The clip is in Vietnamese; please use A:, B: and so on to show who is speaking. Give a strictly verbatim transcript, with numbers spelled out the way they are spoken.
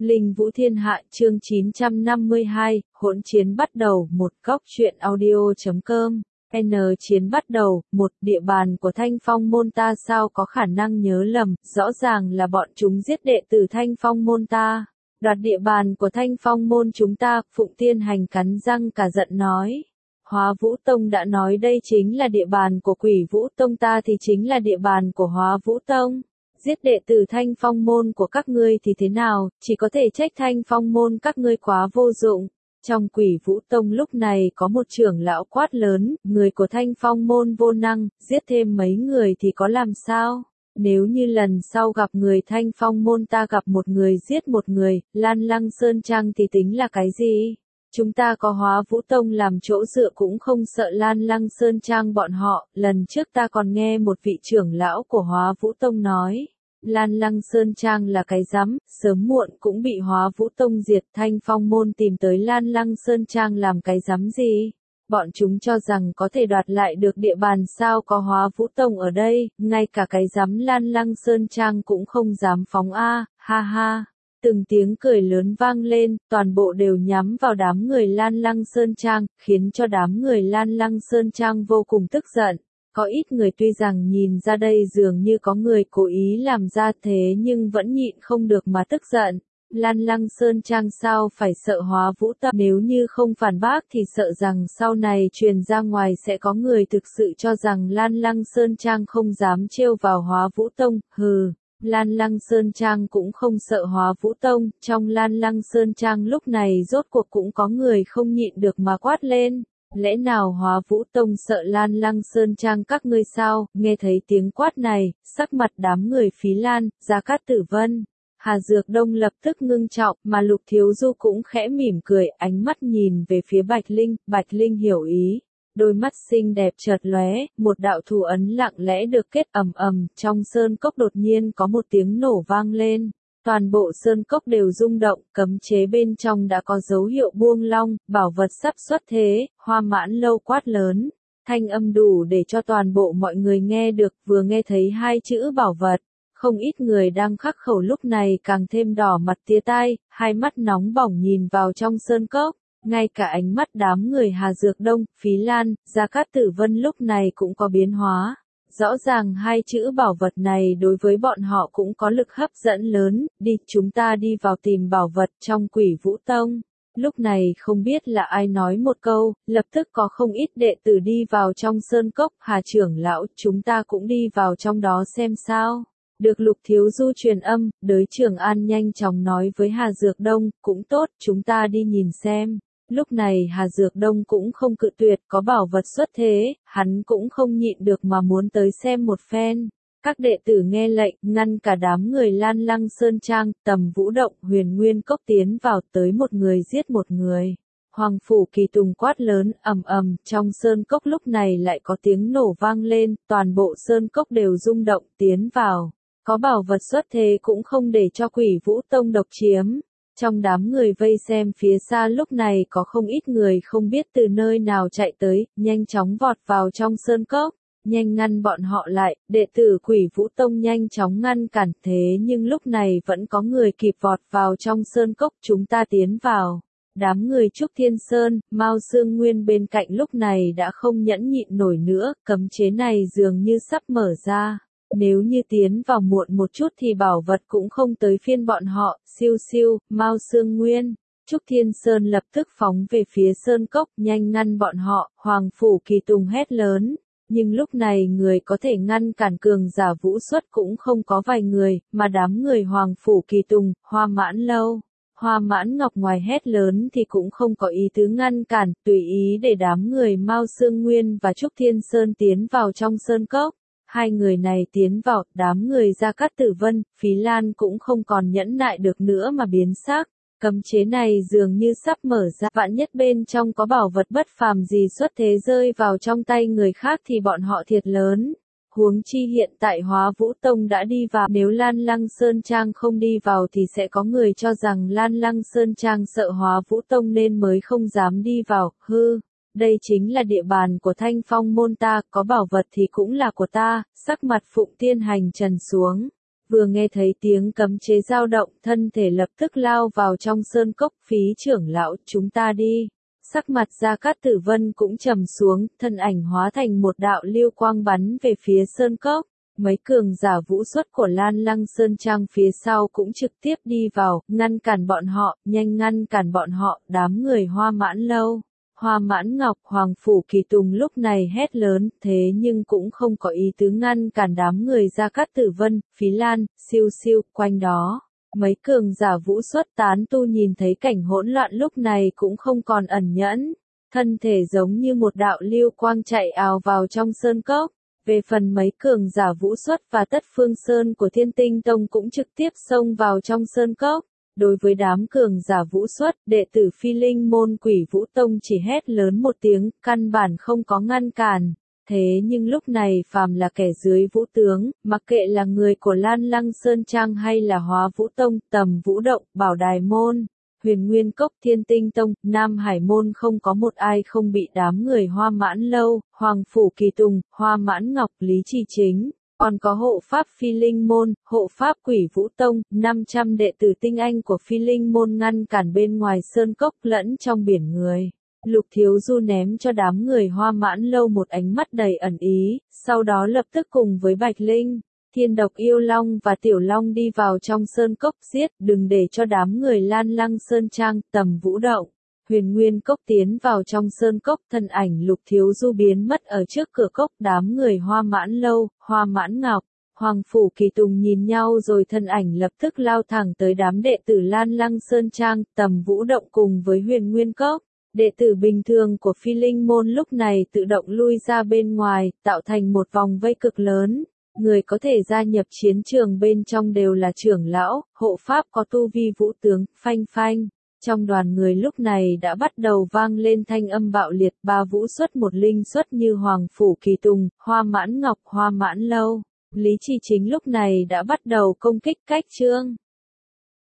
A: Linh Vũ Thiên Hạ chương chín trăm năm mươi hai, hỗn chiến bắt đầu, một góc truyện audio.com, N chiến bắt đầu, một địa bàn của Thanh Phong môn ta sao có khả năng nhớ lầm, rõ ràng là bọn chúng giết đệ tử Thanh Phong môn ta, đoạt địa bàn của Thanh Phong môn chúng ta, Phụng Tiên Hành cắn răng cả giận nói. Hóa Vũ Tông đã nói đây chính là địa bàn của Quỷ Vũ Tông ta thì chính là địa bàn của Hóa Vũ Tông. Giết đệ tử Thanh Phong môn của các ngươi thì thế nào, chỉ có thể trách Thanh Phong môn các ngươi quá vô dụng. Trong Quỷ Vũ Tông lúc này có một trưởng lão quát lớn, người của Thanh Phong môn vô năng, giết thêm mấy người thì có làm sao? Nếu như lần sau gặp người Thanh Phong môn ta gặp một người giết một người, Lan Lăng Sơn Trang thì tính là cái gì? Chúng ta có Hóa Vũ Tông làm chỗ dựa cũng không sợ Lan Lăng Sơn Trang bọn họ, lần trước ta còn nghe một vị trưởng lão của Hóa Vũ Tông nói, Lan Lăng Sơn Trang là cái rắm, sớm muộn cũng bị Hóa Vũ Tông diệt. Thanh Phong môn tìm tới Lan Lăng Sơn Trang làm cái rắm gì? Bọn chúng cho rằng có thể đoạt lại được địa bàn sao có Hóa Vũ Tông ở đây, ngay cả cái rắm Lan Lăng Sơn Trang cũng không dám phóng a, ha ha. Từng tiếng cười lớn vang lên, toàn bộ đều nhắm vào đám người Lan Lăng Sơn Trang, khiến cho đám người Lan Lăng Sơn Trang vô cùng tức giận. Có ít người tuy rằng nhìn ra đây dường như có người cố ý làm ra thế nhưng vẫn nhịn không được mà tức giận. Lan Lăng Sơn Trang sao phải sợ Hóa Vũ Tông, nếu như không phản bác thì sợ rằng sau này truyền ra ngoài sẽ có người thực sự cho rằng Lan Lăng Sơn Trang không dám trêu vào Hóa Vũ Tông, hừ. Lan Lăng Sơn Trang cũng không sợ Hóa Vũ Tông, trong Lan Lăng Sơn Trang lúc này rốt cuộc cũng có người không nhịn được mà quát lên. Lẽ nào Hóa Vũ Tông sợ Lan Lăng Sơn Trang các ngươi sao? Nghe thấy tiếng quát này, sắc mặt đám người Phí Lan, Gia Cát Tử Vân, Hà Dược Đông lập tức ngưng trọng, mà Lục Thiếu Du cũng khẽ mỉm cười, ánh mắt nhìn về phía Bạch Linh, Bạch Linh hiểu ý. Đôi mắt xinh đẹp chợt lóe, một đạo thủ ấn lặng lẽ được kết ầm ầm, trong sơn cốc đột nhiên có một tiếng nổ vang lên. Toàn bộ sơn cốc đều rung động, cấm chế bên trong đã có dấu hiệu buông long, bảo vật sắp xuất thế, Hoa Mãn Lâu quát lớn. Thanh âm đủ để cho toàn bộ mọi người nghe được, vừa nghe thấy hai chữ bảo vật. Không ít người đang khắc khẩu lúc này càng thêm đỏ mặt tía tai, hai mắt nóng bỏng nhìn vào trong sơn cốc. Ngay cả ánh mắt đám người Hà Dược Đông, Phí Lan, Gia Cát Tử Vân lúc này cũng có biến hóa. Rõ ràng hai chữ bảo vật này đối với bọn họ cũng có lực hấp dẫn lớn, đi chúng ta đi vào tìm bảo vật trong Quỷ Vũ Tông. Lúc này không biết là ai nói một câu, lập tức có không ít đệ tử đi vào trong sơn cốc, Hà trưởng lão, chúng ta cũng đi vào trong đó xem sao. Được Lục Thiếu Du truyền âm, Đới Trường An nhanh chóng nói với Hà Dược Đông, cũng tốt, chúng ta đi nhìn xem. Lúc này Hà Dược Đông cũng không cự tuyệt, có bảo vật xuất thế, hắn cũng không nhịn được mà muốn tới xem một phen. Các đệ tử nghe lệnh, ngăn cả đám người Lan Lăng Sơn Trang, Tầm Vũ Động, Huyền Nguyên Cốc tiến vào tới một người giết một người. Hoàng Phủ Kỳ Tùng quát lớn, ầm ầm, trong sơn cốc lúc này lại có tiếng nổ vang lên, toàn bộ sơn cốc đều rung động, tiến vào. Có bảo vật xuất thế cũng không để cho Quỷ Vũ Tông độc chiếm. Trong đám người vây xem phía xa lúc này có không ít người không biết từ nơi nào chạy tới, nhanh chóng vọt vào trong sơn cốc, nhanh ngăn bọn họ lại, đệ tử Quỷ Vũ Tông nhanh chóng ngăn cản thế nhưng lúc này vẫn có người kịp vọt vào trong sơn cốc, chúng ta tiến vào. Đám người Trúc Thiên Sơn, Mao Sương Nguyên bên cạnh lúc này đã không nhẫn nhịn nổi nữa, cấm chế này dường như sắp mở ra. Nếu như tiến vào muộn một chút thì bảo vật cũng không tới phiên bọn họ, siêu siêu, Mao Sương Nguyên. Trúc Thiên Sơn lập tức phóng về phía sơn cốc, nhanh ngăn bọn họ, Hoàng Phủ Kỳ Tùng hét lớn. Nhưng lúc này người có thể ngăn cản cường giả vũ xuất cũng không có vài người, mà đám người Hoàng Phủ Kỳ Tùng, Hoa Mãn Lâu. Hoa Mãn Ngọc ngoài hét lớn thì cũng không có ý tứ ngăn cản, tùy ý để đám người Mao Sương Nguyên và Trúc Thiên Sơn tiến vào trong sơn cốc. Hai người này tiến vào, đám người Gia Cát Tử Vân, Phí Lan cũng không còn nhẫn nại được nữa mà biến sắc. Cấm chế này dường như sắp mở ra, vạn nhất bên trong có bảo vật bất phàm gì xuất thế rơi vào trong tay người khác thì bọn họ thiệt lớn. Huống chi hiện tại Hóa Vũ Tông đã đi vào, nếu Lan Lăng Sơn Trang không đi vào thì sẽ có người cho rằng Lan Lăng Sơn Trang sợ Hóa Vũ Tông nên mới không dám đi vào, hư. Đây chính là địa bàn của Thanh Phong môn ta, có bảo vật thì cũng là của ta, sắc mặt Phụng Tiên Hành trần xuống. Vừa nghe thấy tiếng cấm chế dao động, thân thể lập tức lao vào trong sơn cốc. Phí trưởng lão, chúng ta đi. Sắc mặt Gia Cát Tử Vân cũng trầm xuống, thân ảnh hóa thành một đạo lưu quang bắn về phía sơn cốc. Mấy cường giả vũ xuất của Lan Lăng Sơn Trang phía sau cũng trực tiếp đi vào, ngăn cản bọn họ, nhanh ngăn cản bọn họ. Đám người Hoa Mãn Lâu, Hoa Mãn Ngọc, Hoàng Phủ Kỳ Tùng lúc này hét lớn, thế nhưng cũng không có ý tứ ngăn cản đám người Gia Cát Tử Vân. Phí Lan, Siêu Siêu, quanh đó. Mấy cường giả vũ xuất tán tu nhìn thấy cảnh hỗn loạn lúc này cũng không còn ẩn nhẫn. Thân thể giống như một đạo lưu quang chạy ào vào trong sơn cốc. Về phần mấy cường giả vũ xuất và tất phương sơn của Thiên Tinh Tông cũng trực tiếp xông vào trong sơn cốc. Đối với đám cường giả vũ xuất, đệ tử Phi Linh môn Quỷ Vũ Tông chỉ hét lớn một tiếng, căn bản không có ngăn cản. Thế nhưng lúc này phàm là kẻ dưới vũ tướng, mặc kệ là người của Lan Lăng Sơn Trang hay là Hóa Vũ Tông, Tầm Vũ Động, Bảo Đài Môn, Huyền Nguyên Cốc, Thiên Tinh Tông, Nam Hải Môn không có một ai không bị đám người Hoa Mãn Lâu, Hoàng Phủ Kỳ Tùng, Hoa Mãn Ngọc, Lý Trì Chính. Còn có hộ pháp Phi Linh môn, hộ pháp Quỷ Vũ Tông, năm trăm đệ tử tinh anh của Phi Linh môn ngăn cản bên ngoài sơn cốc lẫn trong biển người. Lục Thiếu Du ném cho đám người Hoa Mãn Lâu một ánh mắt đầy ẩn ý, sau đó lập tức cùng với Bạch Linh, Thiên Độc Yêu Long và Tiểu Long đi vào trong sơn cốc giết, đừng để cho đám người Lan Lăng Sơn Trang, Tầm Vũ Động, Huyền Nguyên Cốc tiến vào trong sơn cốc. Thân ảnh Lục Thiếu Du biến mất ở trước cửa cốc. Đám người Hoa Mãn Lâu, Hoa Mãn Ngọc, Hoàng Phủ Kỳ Tùng nhìn nhau rồi thân ảnh lập tức lao thẳng tới đám đệ tử Lan Lăng Sơn Trang, Tầm Vũ Động cùng với Huyền Nguyên Cốc. Đệ tử bình thường của Phi Linh môn lúc này tự động lui ra bên ngoài, tạo thành một vòng vây cực lớn. Người có thể gia nhập chiến trường bên trong đều là trưởng lão, hộ pháp có tu vi vũ tướng, phanh phanh. Trong đoàn người lúc này đã bắt đầu vang lên thanh âm bạo liệt, ba vũ xuất một linh xuất như Hoàng Phủ Kỳ Tùng, Hoa Mãn Ngọc, Hoa Mãn Lâu. Lý Trì Chính lúc này đã bắt đầu công kích Cách Trương.